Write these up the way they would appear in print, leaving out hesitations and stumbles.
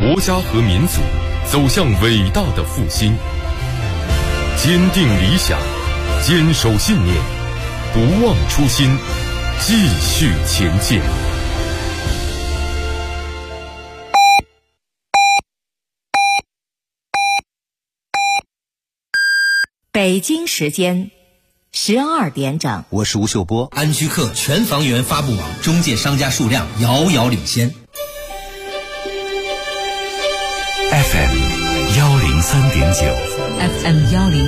国家和民族走向伟大的复兴。坚定理想，坚守信念，不忘初心，继续前进。 北京时间12点整， 我是吴秀波。 安居客全房源发布网中介商家数量遥遥领先。 FM 103.9 FM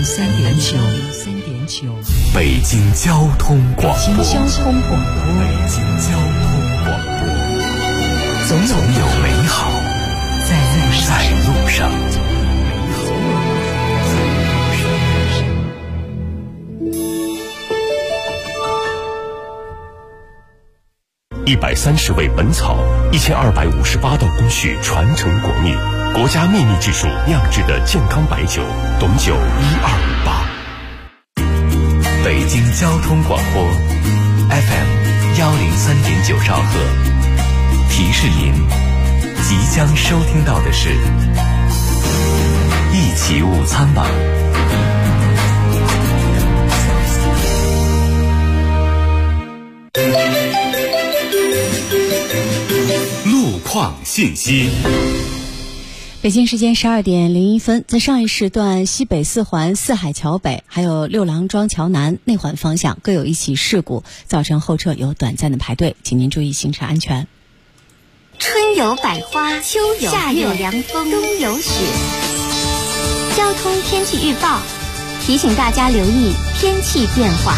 103.9， 北京交通广播。 北京交通广播， 北京交通广播，总有美好在路上。130味本草，1258道工序传承国秘，国家秘密技术酿制的健康白酒，董酒1258。北京交通广播 FM 103.9兆赫，提示您即将收听到的是一起午餐吧。路况信息。 北京时间12点01分，在上一时段西北四环四海桥北还有六郎庄桥南内环方向各有一起事故，造成后车有短暂的排队，请您注意行车安全。 春有百花，秋有夏有凉风，冬有雪。交通天气预报提醒大家留意天气变化。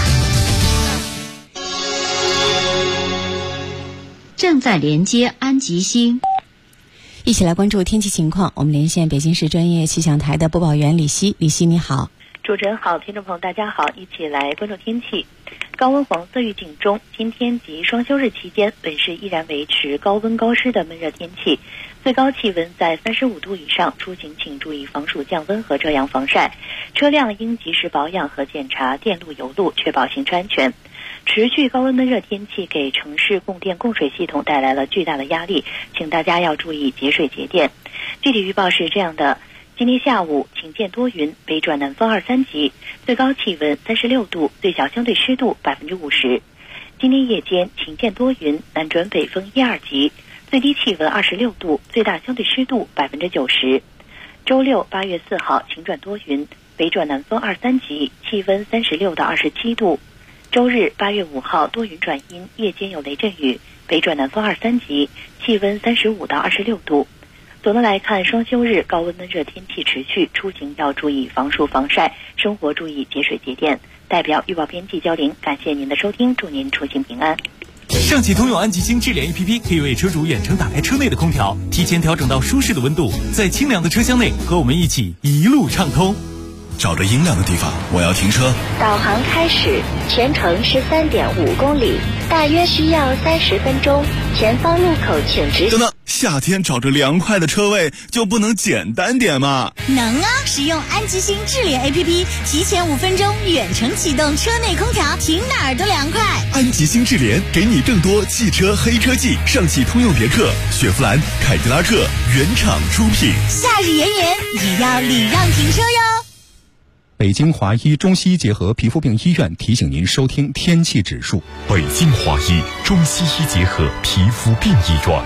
正在连接安吉星。 一起来关注天气情况，我们连线北京市专业气象台的播报员李希。李希你好。 主持人好，听众朋友大家好，一起来关注天气。高温黄色预警中，今天及双休日期间，本市依然维持高温高湿的闷热天气，最高气温在35度以上，出行请注意防暑降温和遮阳防晒，车辆应及时保养和检查电路油路，确保行车安全。持续高温闷热天气给城市供电供水系统带来了巨大的压力，请大家要注意节水节电。具体预报是这样的：今天下午晴见多云，北转南风2、3级，最高气温36度，最小相对湿度50%。今天夜间晴见多云，南转北风1、2级，最低气温26度，最大相对湿度90%。周六8月4号晴转多云，北转南风2、3级，气温36到27度。周日8月5号多云转阴，夜间有雷阵雨，北转南风2、3级，气温35到26度。总的来看，双休日高温闷热天气持续，出行要注意防暑防晒，生活注意节水节电。代表预报编辑焦玲，感谢您的收听，祝您出行平安。 上汽通用安吉星智联 APP 可以为车主远程打开车内的空调，提前调整到舒适的温度，在清凉的车厢内和我们一起一路畅通。 找着阴凉的地方，我要停车。 导航开始，全程13.5公里，大约需要30分钟。前方路口请直行。 等等，夏天找着凉快的车位就不能简单点吗？ 能啊！使用安吉星智联 APP， 提前5分钟远程启动车内空调，停哪儿都凉快。 安吉星智联给你更多汽车黑科技，上汽通用别克、雪佛兰、凯迪拉克原厂出品。 夏日炎炎，也要礼让停车哟。 北京华医中西医结合皮肤病医院提醒您收听天气指数。 北京华医中西医结合皮肤病医院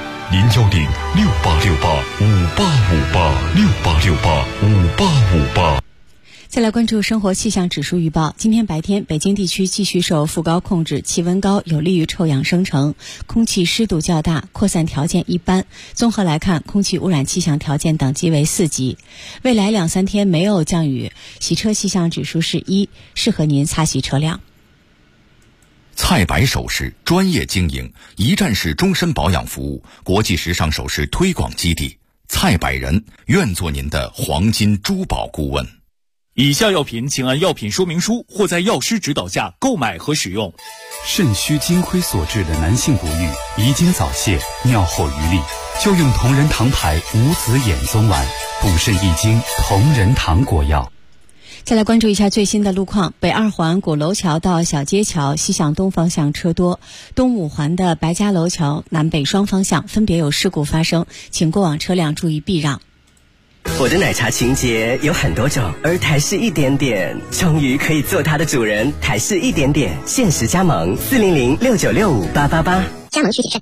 ，086858585868585858。 再来关注生活气象指数预报。今天白天，北京地区继续受副高控制，气温高，有利于臭氧生成，空气湿度较大，扩散条件一般。综合来看，空气污染气象条件等级为4级。未来2、3天没有降雨，洗车气象指数是1，适合您擦洗车辆。 菜百首饰专业经营，一站式终身保养服务，国际时尚首饰推广基地，菜百人愿做您的黄金珠宝顾问。 以下药品请按药品说明书或在药师指导下购买和使用。 肾虚金亏所致的男性不育、遗精早泄、尿后余力，就用同仁堂牌无籽眼松丸补肾益精同仁堂果药。 再来关注一下最新的路况。北二环鼓楼桥到小街桥西向东方向车多，东五环的白家楼桥南北双方向分别有事故发生，请过往车辆注意避让。 我的奶茶情节有很多种，而台式一点点终于可以做它的主人。台式一点点限时加盟40069658888， 加盟需谨慎。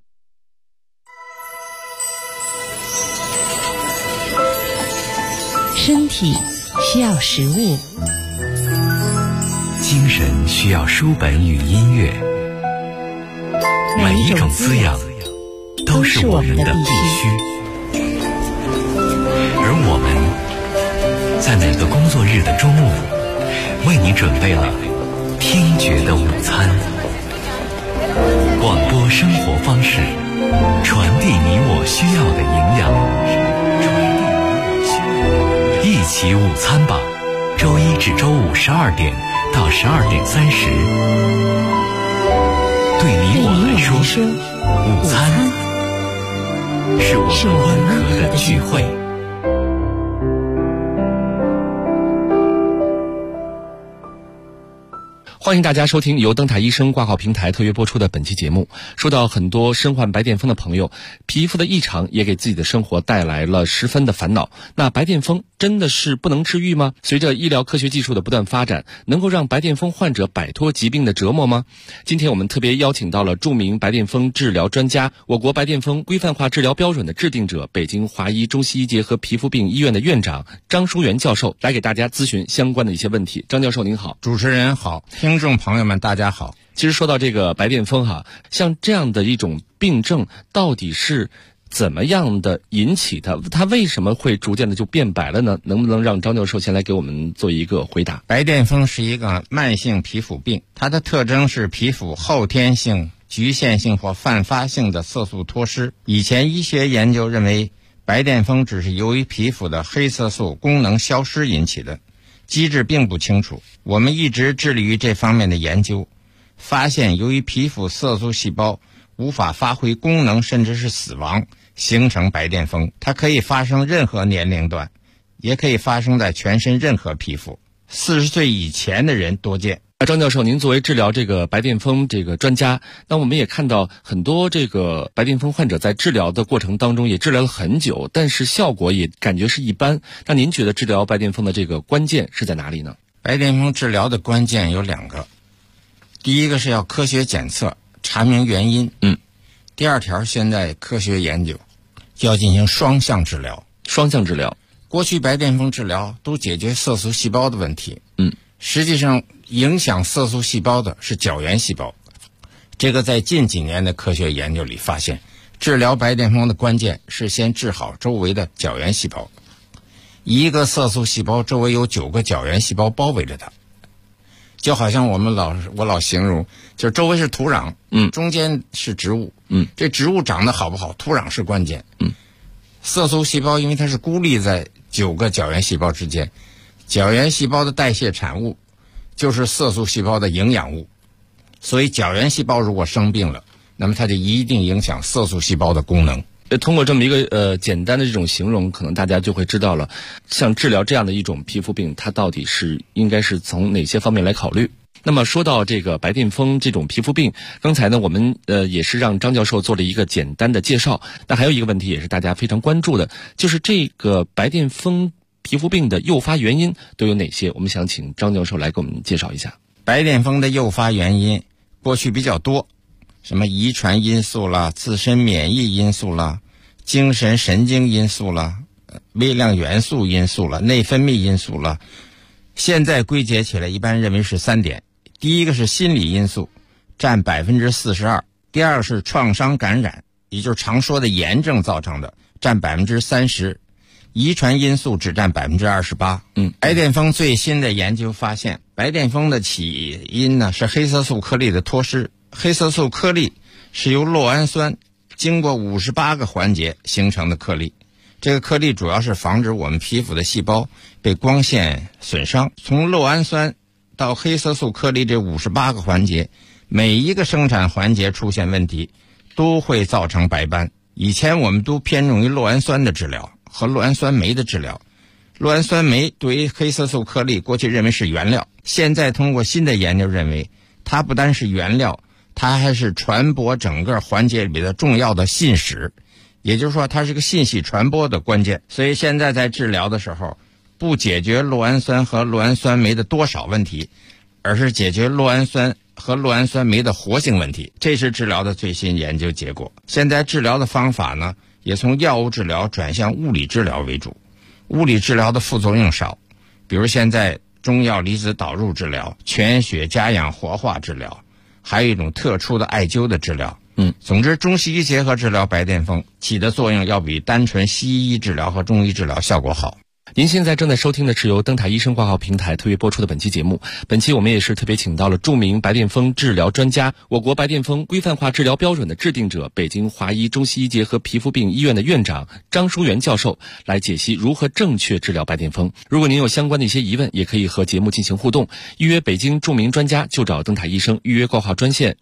身体需要食物， 精神需要书本与音乐，每一种滋养都是我们的必须。而我们在每个工作日的中午，为你准备了听觉的午餐。广播生活方式，传递你我需要的营养。一起午餐吧，周一至周五12点到12点30。对你我来说，午餐是我们温和的聚会。 欢迎大家收听由灯塔医生挂号平台特约播出的本期节目。说到很多身患白癜风的朋友，皮肤的异常也给自己的生活带来了十分的烦恼。那白癜风真的是不能治愈吗？随着医疗科学技术的不断发展，能够让白癜风患者摆脱疾病的折磨吗？今天我们特别邀请到了著名白癜风治疗专家，我国白癜风规范化治疗标准的制定者，北京华医中西医结合皮肤病医院的院长张书元教授，来给大家咨询相关的一些问题。张教授您好。 主持人好，听众朋友们大家好。 其实说到这个白癜风像这样的一种病症到底是怎么样的引起的？它为什么会逐渐的就变白了呢？能不能让张教授先来给我们做一个回答？ 白癜风是一个慢性皮肤病，它的特征是皮肤后天性、局限性或泛发性的色素脱失。以前医学研究认为白癜风只是由于皮肤的黑色素功能消失引起的，机制并不清楚。我们一直致力于这方面的研究，发现由于皮肤色素细胞无法发挥功能甚至是死亡，形成白癜风。它可以发生任何年龄段，也可以发生在全身任何皮肤，40岁以前的人多见。 张教授，您作为治疗这个白癜风这个专家，那我们也看到很多这个白癜风患者在治疗的过程当中也治疗了很久，但是效果也感觉是一般。那您觉得治疗白癜风的这个关键是在哪里呢？ 白癜风治疗的关键有2个，第一个是要科学检测，查明原因。第二条，现在科学研究要进行双向治疗。 双向治疗， 过去白癜风治疗都解决色素细胞的问题。实际上影响色素细胞的是角原细胞。这个在近几年的科学研究里发现，治疗白癜风的关键是先治好周围的角原细胞。一个色素细胞周围有9个角原细胞包围着它，就好像我老形容，就是周围是土壤，中间是植物，这植物长得好不好，土壤是关键。色素细胞因为它是孤立在9个角原细胞之间，角原细胞的代谢产物就是色素细胞的营养物，所以角原细胞如果生病了，那么它就一定影响色素细胞的功能。 通过这么一个简单的这种形容，可能大家就会知道了，像治疗这样的一种皮肤病，它到底是应该是从哪些方面来考虑。那么说到这个白癜风这种皮肤病，刚才呢我们也是让张教授做了一个简单的介绍。那还有一个问题也是大家非常关注的，就是这个白癜风皮肤病的诱发原因都有哪些？我们想请张教授来给我们介绍一下。 白癜风的诱发原因过去比较多，什么遗传因素啦、自身免疫因素啦、精神神经因素啦、微量元素因素啦、内分泌因素啦。现在归结起来一般认为是3点。第一个是心理因素，占42%；第二个是创伤感染，也就是常说的炎症造成的，占30%；遗传因素只占28%。白癜风最新的研究发现，白癜风的起因呢是黑色素颗粒的脱失。黑色素颗粒是由酪氨酸经过58个环节形成的颗粒，这个颗粒主要是防止我们皮肤的细胞被光线损伤。从酪氨酸到黑色素颗粒这58个环节，每一个生产环节出现问题，都会造成白斑。以前我们都偏重于酪氨酸的治疗和酪氨酸酶的治疗， 酪氨酸酶对于黑色素颗粒过去认为是原料，现在通过新的研究认为，它不单是原料，它还是传播整个环节里的重要的信使，也就是说它是个信息传播的关键。所以现在在治疗的时候，不解决酪氨酸和酪氨酸酶的多少问题，而是解决酪氨酸和酪氨酸酶的活性问题，这是治疗的最新研究结果。现在治疗的方法呢，也从药物治疗转向物理治疗为主，物理治疗的副作用少，比如现在中药离子导入治疗、全血加氧活化治疗，还有一种特殊的艾灸的治疗。总之中西医结合治疗白癜风起的作用要比单纯西医治疗和中医治疗效果好。 您现在正在收听的是由灯塔医生挂号平台特约播出的本期节目。本期我们也是特别请到了著名白癜风治疗专家、我国白癜风规范化治疗标准的制定者、北京华医中西医结合皮肤病医院的院长张淑媛教授来解析如何正确治疗白癜风。如果您有相关的一些疑问，也可以和节目进行互动，预约北京著名专家就找灯塔医生，预约挂号专线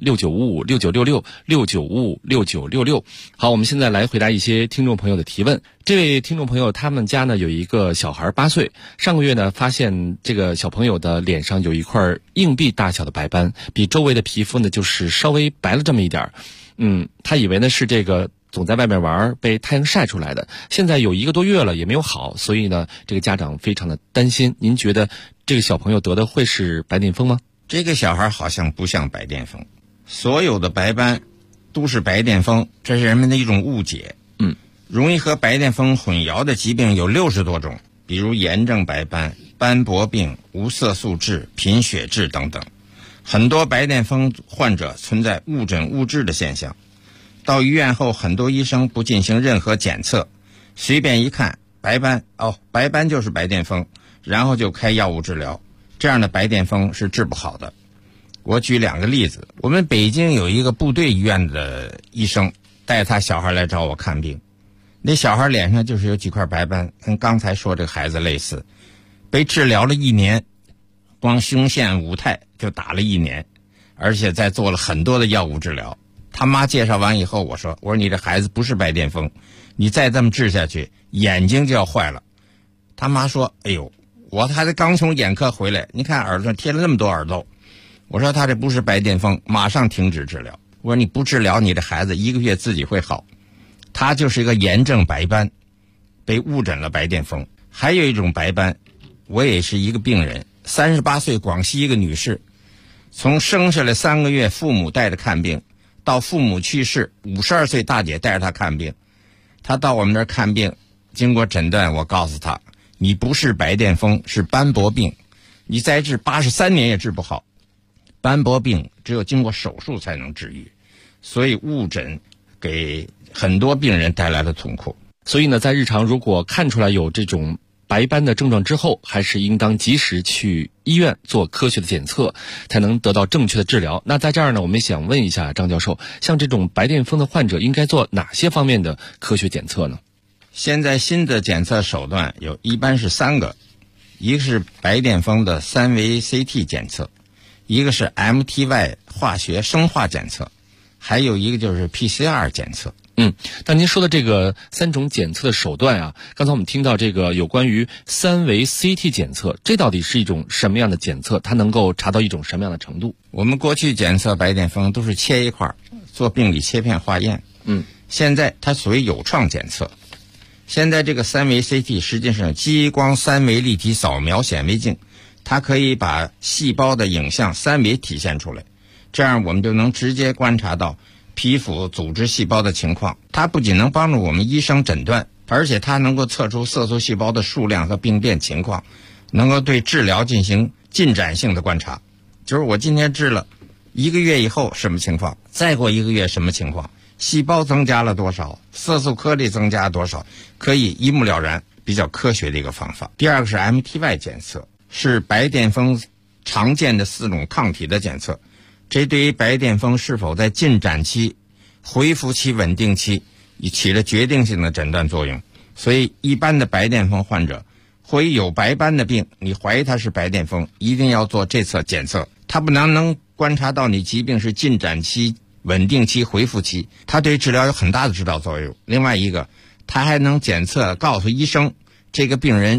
695569666966。好，我们现在来回答一些听众朋友的提问。这位听众朋友他们家呢有一个小孩8岁，上个月呢发现这个小朋友的脸上有一块硬币大小的白斑，比周围的皮肤呢就是稍微白了这么一点。他以为呢是这个总在外面玩被太阳晒出来的，现在有1个多月了也没有好，所以呢这个家长非常的担心。您觉得这个小朋友得的会是白癜风吗？ 这个小孩好像不像白癜风，所有的白斑都是白癜风，这是人们的一种误解。容易和白癜风混淆的疾病有60多种，比如炎症白斑、斑驳病、无色素痣、贫血痣等等。很多白癜风患者存在误诊误治的现象，到医院后很多医生不进行任何检测，随便一看白斑，白斑就是白癜风，然后就开药物治疗，这样的白癜风是治不好的。我举2个例子，我们北京有一个部队医院的医生带他小孩来找我看病，那小孩脸上就是有几块白斑，跟刚才说这个孩子类似，被治疗了1年，光胸腺五肽就打了1年，而且再做了很多的药物治疗。他妈介绍完以后，我说你这孩子不是白癜风，你再这么治下去眼睛就要坏了。他妈说我孩子刚从眼科回来，你看耳朵上贴了那么多耳豆。我说他这不是白癜风，马上停止治疗。我说你不治疗，你的孩子1个月自己会好。他就是一个炎症白斑，被误诊了白癜风。还有一种白斑，我也是一个病人，38岁广西一个女士，从生下来3个月父母带着看病，到父母去世，52岁大姐带着她看病。她到我们这儿看病，经过诊断，我告诉她，你不是白癜风，是斑驳病，你再治83年也治不好。斑驳病只有经过手术才能治愈，所以误诊给很多病人带来了痛苦。 所以呢，在日常如果看出来有这种白斑的症状之后，还是应当及时去医院做科学的检测，才能得到正确的治疗。那在这儿呢，我们想问一下张教授，像这种白癜风的患者应该做哪些方面的科学检测呢？ 现在新的检测手段一般是3个，一个是白癜风的3维 CT 检测，一个是 MTY 化学生化检测，还有一个就是 PCR 检测。 但您说的这个3种检测的手段啊，刚才我们听到这个有关于3维 CT 检测，这到底是一种什么样的检测？它能够查到一种什么样的程度？ 我们过去检测白癜风都是切一块做病理切片化验，现在它属于有创检测。现在这个3维 CT 实际上激光3维立体扫描显微镜，它可以把细胞的影像3维体现出来，这样我们就能直接观察到皮肤组织细胞的情况。它不仅能帮助我们医生诊断，而且它能够测出色素细胞的数量和病变情况，能够对治疗进行进展性的观察。就是我今天治了1个月以后什么情况，再过1个月什么情况，细胞增加了多少，色素颗粒增加多少，可以一目了然，比较科学的一个方法。第2个是 MTY 检测，是白癜风常见的4种抗体的检测，这对于白癜风是否在进展期、恢复期、稳定期起了决定性的诊断作用。所以一般的白癜风患者会有白斑的病，你怀疑他是白癜风，一定要做这次检测。它不能观察到你疾病是进展期、稳定期、恢复期，它对治疗有很大的指导作用。另外一个，它还能检测告诉医生这个病人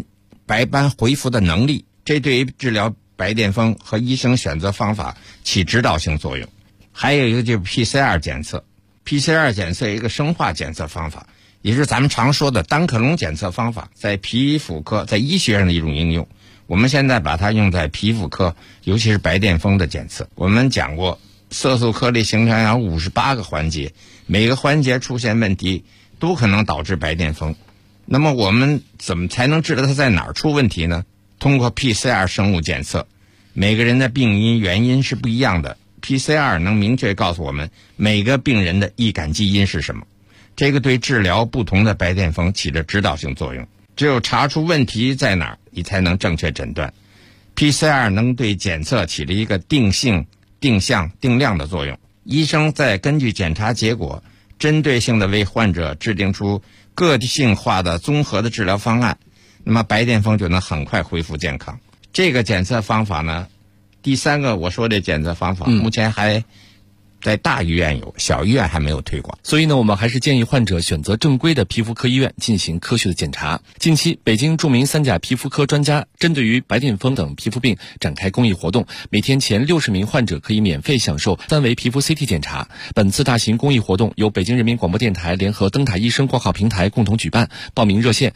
白斑恢复的能力，这对于治疗白癜风和医生选择方法起指导性作用。还有一个就是 PCR 检测 ，PCR 检测一个生化检测方法，也是咱们常说的单克隆检测方法，在皮肤科在医学上的一种应用。我们现在把它用在皮肤科，尤其是白癜风的检测。我们讲过，色素颗粒形成有58个环节，每个环节出现问题都可能导致白癜风。那么我们怎么才能知道它在哪儿出问题呢？通过 PCR 生物检测，每个人的病因原因是不一样的， PCR 能明确告诉我们每个病人的易感基因是什么，这个对治疗不同的白癜风起着指导性作用。只有查出问题在哪儿，你才能正确诊断。 PCR 能对检测起了一个定性、定向、定量的作用。医生再根据检查结果，针对性的为患者制定出个性化的综合的治疗方案，那么白癜风就能很快恢复健康。这个检测方法呢，第三个我说的检测方法，目前还在大医院有，小医院还没有推广。 所以呢，我们还是建议患者选择正规的皮肤科医院进行科学的检查。近期，北京著名3甲皮肤科专家针对于白癜风等皮肤病展开公益活动，每天前60名患者可以免费享受3维皮肤 CT 检查。本次大型公益活动由北京人民广播电台联合灯塔医生挂号平台共同举办，报名热线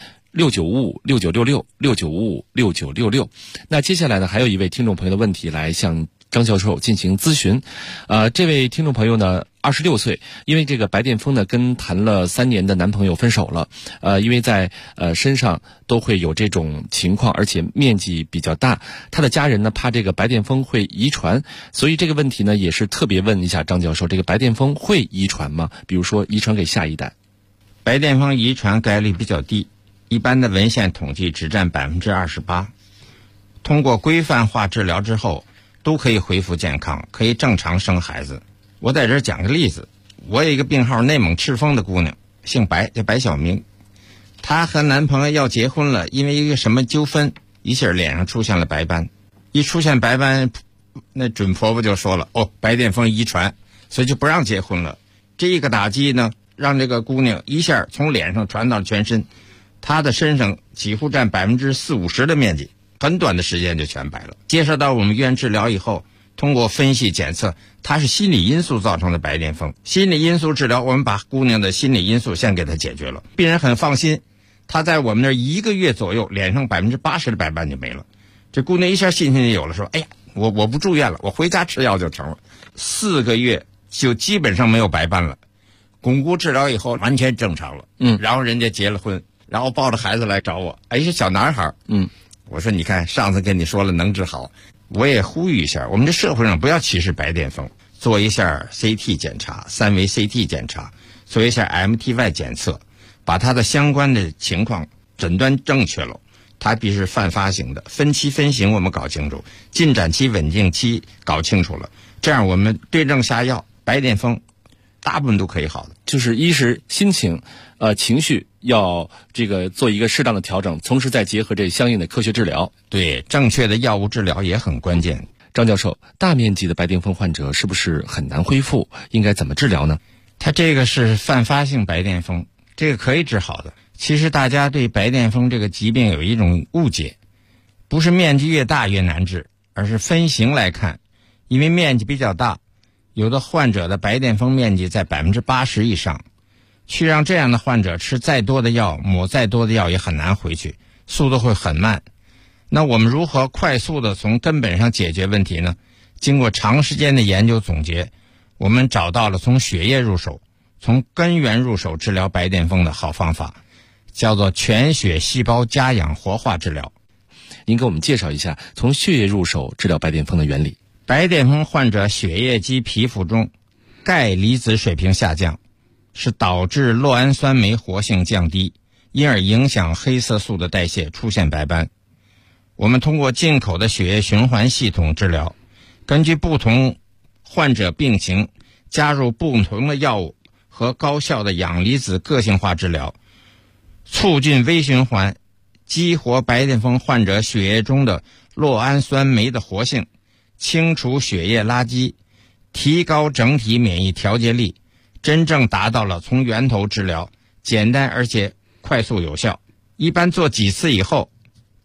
695569666966。那接下来呢，还有一位听众朋友的问题来向张教授进行咨询。这位听众朋友呢26岁，因为这个白癜风呢跟谈了3年的男朋友分手了。因为在身上都会有这种情况，而且面积比较大，他的家人呢怕这个白癜风会遗传，所以这个问题呢也是特别问一下张教授，这个白癜风会遗传吗？比如说遗传给下一代。 白癜风遗传概率比较低，一般的文献统计只占28%。通过规范化治疗之后，都可以恢复健康，可以正常生孩子。我在这儿讲个例子，我有一个病号内蒙赤峰的姑娘，姓白，叫白晓明。她和男朋友要结婚了，因为一个什么纠纷，一下脸上出现了白斑。一出现白斑，那准婆婆就说了，白癜风遗传，所以就不让结婚了。这个打击呢，让这个姑娘一下从脸上传到全身，她的身上几乎占40-50%的面积，很短的时间就全白了。接受到我们医院治疗以后，通过分析检测，它是心理因素造成的白癜风。心理因素治疗，我们把姑娘的心理因素先给她解决了，病人很放心。她在我们那儿1个月左右，脸上80%的白斑就没了。这姑娘一下信心就有了，说：“哎呀，我不住院了，我回家吃药就成了。”4个月就基本上没有白斑了。巩固治疗以后，完全正常了。然后人家结了婚，然后抱着孩子来找我，是小男孩。我说你看，上次跟你说了能治好，我也呼吁一下，我们这社会上不要歧视白癜风，做一下 CT 检查，3维 CT 检查，做一下 MTY 检测，把它的相关的情况诊断正确了。它必是泛发型的，分期分型我们搞清楚，进展期、稳定期搞清楚了，这样我们对症下药，白癜风大部分都可以好的。 就是一是心情情绪要这个做一个适当的调整，同时再结合这相应的科学治疗。 对，正确的药物治疗也很关键。 张教授，大面积的白癜风患者是不是很难恢复？应该怎么治疗呢？ 它这个是泛发性白癜风，这个可以治好的。其实大家对白癜风这个疾病有一种误解，不是面积越大越难治，而是分型来看。因为面积比较大，有的患者的白癜风面积在80%以上，去让这样的患者吃再多的药，抹再多的药也很难回去，速度会很慢。那我们如何快速的从根本上解决问题呢？经过长时间的研究总结，我们找到了从血液入手，从根源入手治疗白癜风的好方法，叫做全血细胞加氧活化治疗。 您给我们介绍一下从血液入手治疗白癜风的原理。 白癜风患者血液及皮肤中钙离子水平下降，是导致酪氨酸酶活性降低，因而影响黑色素的代谢，出现白斑。我们通过进口的血液循环系统治疗，根据不同患者病情加入不同的药物和高效的氧离子个性化治疗，促进微循环，激活白癜风患者血液中的酪氨酸酶的活性，清除血液垃圾，提高整体免疫调节力，真正达到了从源头治疗，简单而且快速有效。一般做几次以后，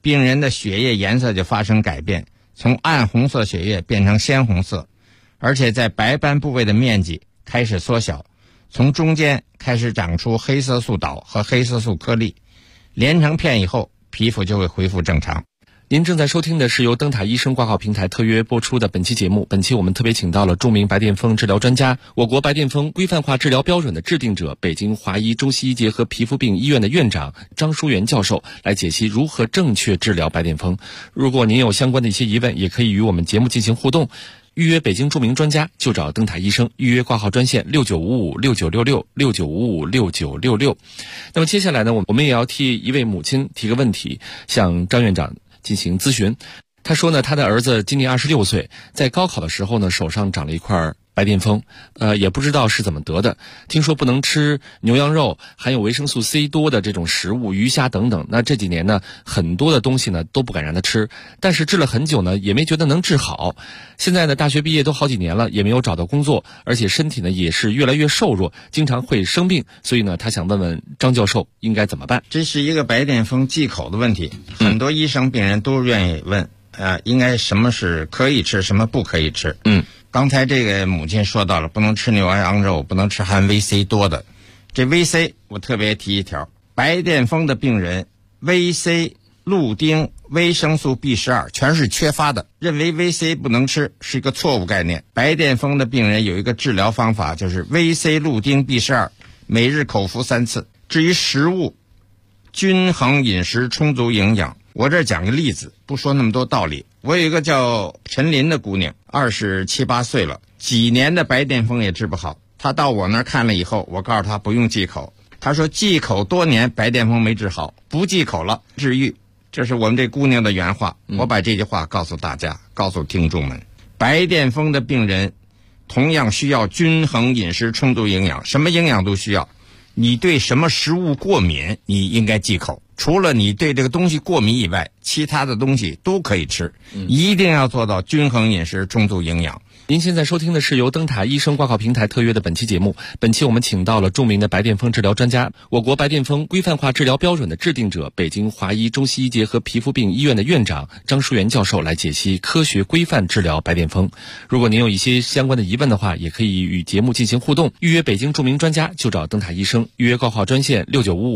病人的血液颜色就发生改变，从暗红色血液变成鲜红色，而且在白斑部位的面积开始缩小，从中间开始长出黑色素岛和黑色素颗粒，连成片以后，皮肤就会恢复正常。 您正在收听的是由灯塔医生挂号平台特约播出的本期节目。本期我们特别请到了著名白癜风治疗专家、我国白癜风规范化治疗标准的制定者、北京华医中西医结合皮肤病医院的院长张淑媛教授来解析如何正确治疗白癜风。如果您有相关的一些疑问，也可以与我们节目进行互动。预约北京著名专家就找灯塔医生，预约挂号专线695569666966。那么接下来呢，我们也要替一位母亲提个问题，向张院长进行咨询。他说呢，他的儿子今年26岁，在高考的时候呢，手上长了一块白癜风，也不知道是怎么得的。听说不能吃牛羊肉含有维生素 C 多的这种食物，鱼虾等等。那这几年呢，很多的东西呢都不敢让他吃，但是治了很久呢，也没觉得能治好。现在呢，大学毕业都好几年了，也没有找到工作，而且身体呢也是越来越瘦弱，经常会生病。所以呢，他想问问张教授应该怎么办？ 这是一个白癜风忌口的问题，很多医生病人都愿意问。应该什么是可以吃，什么不可以吃。刚才这个母亲说到了，不能吃牛羊肉，不能吃含 VC 多的。这 VC 我特别提一条，白癜风的病人 VC、氯丁、维生素 B12 全是缺乏的，认为 VC 不能吃是一个错误概念。白癜风的病人有一个治疗方法，就是 VC、氯丁、B12 每日口服3次。至于食物，均衡饮食，充足营养。我这讲个例子，不说那么多道理。我有一个叫陈林的姑娘，27、28岁了，几年的白癜风也治不好。她到我那儿看了以后，我告诉她不用忌口。她说忌口多年，白癜风没治好，不忌口了，治愈。这是我们这姑娘的原话。我把这句话告诉大家，告诉听众们，白癜风的病人同样需要均衡饮食，充足营养，什么营养都需要。你对什么食物过敏，你应该忌口。除了你对这个东西过敏以外，其他的东西都可以吃，一定要做到均衡饮食，充足营养。 您现在收听的是由灯塔医生挂号平台特约的本期节目。本期我们请到了著名的白癜风治疗专家、我国白癜风规范化治疗标准的制定者、北京华医中西医结合皮肤病医院的院长张淑媛教授来解析科学规范治疗白癜风。如果您有一些相关的疑问的话，也可以与节目进行互动。预约北京著名专家就找灯塔医生，预约挂号专线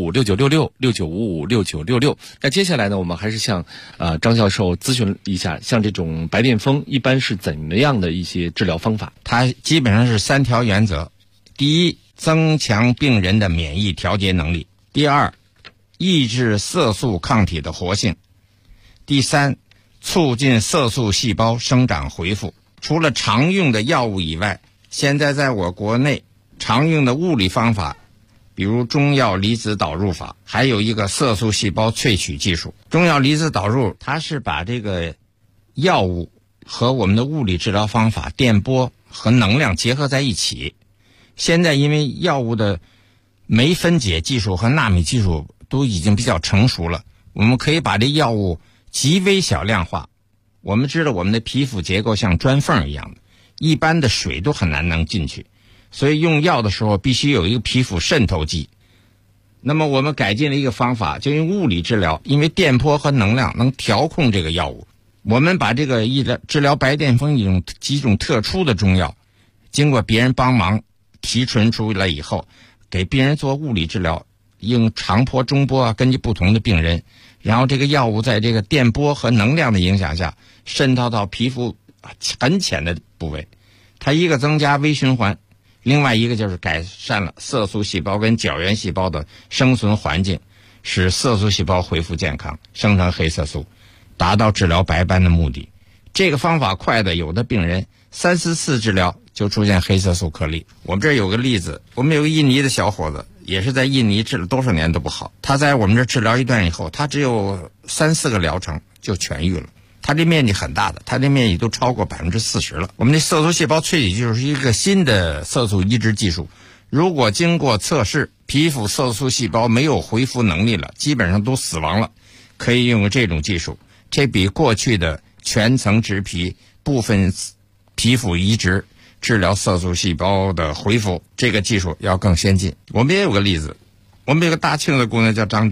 695569666966。那接下来呢，我们还是向张教授咨询一下，像这种白癜风一般是怎么样的一些治疗方法？ 它基本上是3条原则：第一，增强病人的免疫调节能力；第二，抑制色素抗体的活性；第三，促进色素细胞生长恢复。除了常用的药物以外，现在在我国内常用的物理方法，比如中药离子导入法，还有一个色素细胞萃取技术。中药离子导入，它是把这个药物和我们的物理治疗方法、电波和能量结合在一起。现在因为药物的酶分解技术和纳米技术都已经比较成熟了，我们可以把这药物极微小量化。我们知道我们的皮肤结构像砖缝一样的，一般的水都很难能进去，所以用药的时候必须有一个皮肤渗透剂。那么我们改进了一个方法，就用物理治疗，因为电波和能量能调控这个药物。我们把这个治疗白癜风几种特殊的中药，经过别人帮忙提纯出来以后，给病人做物理治疗，用长波、中波根据不同的病人，然后这个药物在这个电波和能量的影响下渗透到皮肤很浅的部位，它一个增加微循环，另外一个就是改善了色素细胞跟角原细胞的生存环境，使色素细胞恢复健康，生成黑色素，达到治疗白斑的目的。这个方法快的，有的病人3、4次治疗就出现黑色素颗粒。我们这儿有个例子，我们有个印尼的小伙子，也是在印尼治了多少年都不好。他在我们这儿治疗一段以后，他只有3、4个疗程就痊愈了。他这面积很大的，他这面积都超过40%了。我们的色素细胞萃取技术是一个新的色素移植技术，如果经过测试，皮肤色素细胞没有恢复能力了，基本上都死亡了，可以用这种技术。这比过去的全层植皮、部分皮肤移植治疗色素细胞的恢复，这个技术要更先进。我们也有个例子，我们有个大庆的姑娘叫张迪，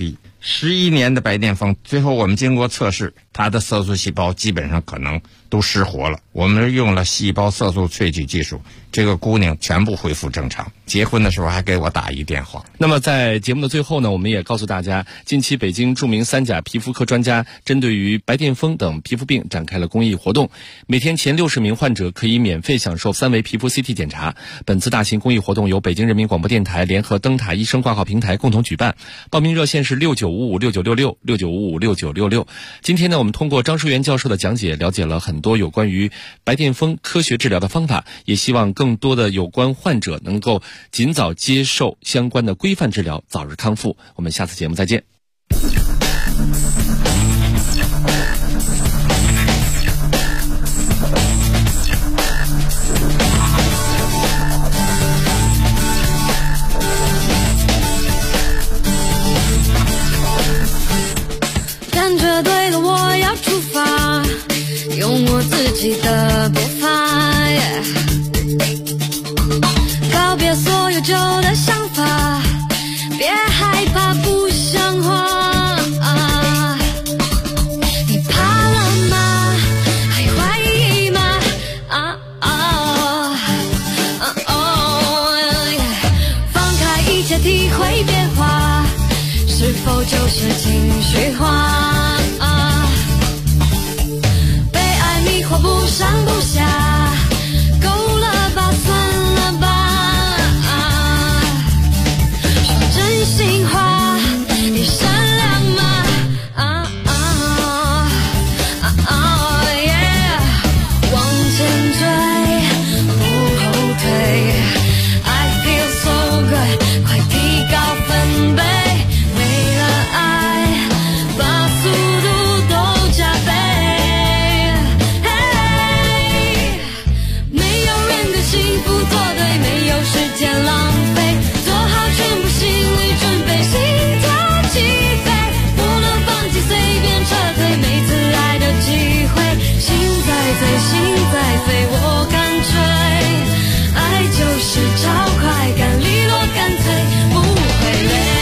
11年的白癜风，最后我们经过测试，它的色素细胞基本上可能都失活了。我们用了细胞色素萃取技术，这个姑娘全部恢复正常。结婚的时候还给我打一电话。 那么在节目的最后呢，我们也告诉大家，近期北京著名3甲皮肤科专家针对于白癜风等皮肤病展开了公益活动，每天前60名患者可以免费享受3维皮肤 CT 检查。本次大型公益活动由北京人民广播电台联合灯塔医生挂号平台共同举办，报名热线是69556966 69556966。今天呢，我们通过张淑媛教授的讲解，了解了很多有关于白癜风科学治疗的方法，也希望更多的有关患者能够尽早接受相关的规范治疗，早日康复。我们下次节目再见。 感觉对了，我要出发，用我自己的步伐，告别所有旧的想法，别害怕不像话。你怕了吗？还怀疑吗？放开一切，体会变化，是否就是情绪化？被爱迷惑不上不下，够了吧，算了吧。说真心话，你善良吗？往前追，不后退。I feel so good， 快提高分贝。为了爱，把速度都加倍。没有人跟幸福作对，没有时间浪费，做好全部心理准备，心跳起飞，不能放弃，随便撤退，每次爱的机会，心在飞，心在飞，我敢追，爱就是找快感，利落干脆，不会累。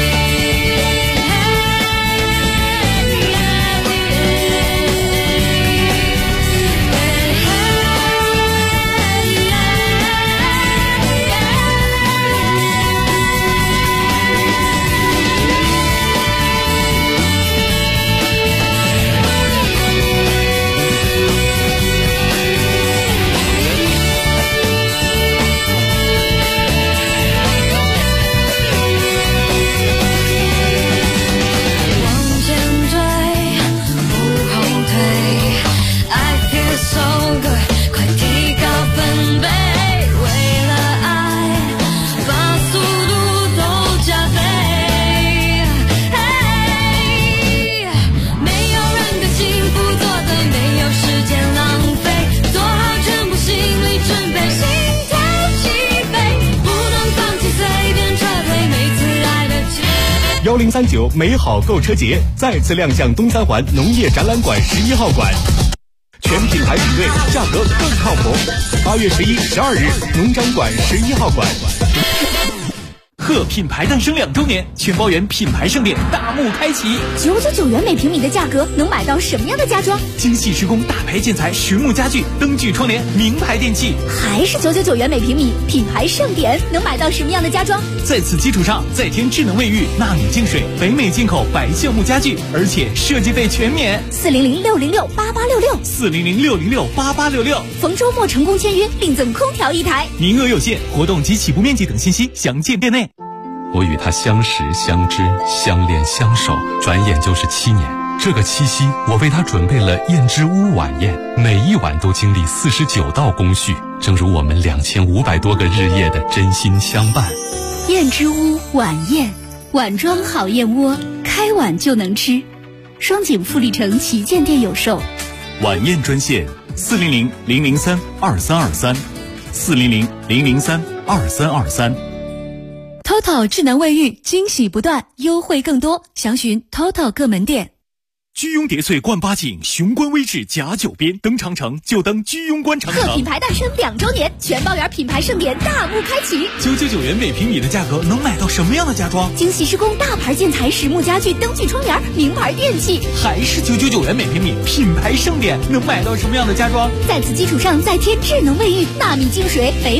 1039美好购车节再次亮相东三环农业展览馆11号馆，全品牌比对，价格更靠谱。8月11、12日，农展馆11号馆。 贺品牌诞生2周年，全包圆品牌盛典大幕开启。 999元每平米的价格，能买到什么样的家装？ 精细施工、大牌建材、实木家具、灯具窗帘、名牌电器， 还是999元每平米，品牌盛典能买到什么样的家装？ 在此基础上再添智能卫浴、纳米净水、北美进口白橡木家具，而且设计费全免。 400-606-8866，400-606-8866。逢周末成功签约，另赠空调1台， 名额有限，活动及起步面积等信息详见店内。 我与他相识、相知、相恋、相守，转眼就是7年。这个七夕，我为他准备了燕之屋晚宴，每一晚都经历49道工序，正如我们2500多个日夜的真心相伴。 燕之屋晚宴，碗装好燕窝，开碗就能吃。双井富力城旗舰店有售。 晚宴专线400-003-2323，400-003-2323。 TOTO 智能卫浴，惊喜不断，优惠更多，详询 TOTO 各门店。 居庸叠翠冠八景，雄关微志甲九边，登长城就登居庸关长城。 贺品牌诞生2周年，全包圆品牌盛典大幕开启。 999元每平米的价格能买到什么样的家装？ 精细施工、大牌建材、实木家具、灯具窗帘、名牌电器， 还是999元每平米，品牌盛典能买到什么样的家装？ 在此基础上再添智能卫浴、纳米净水、北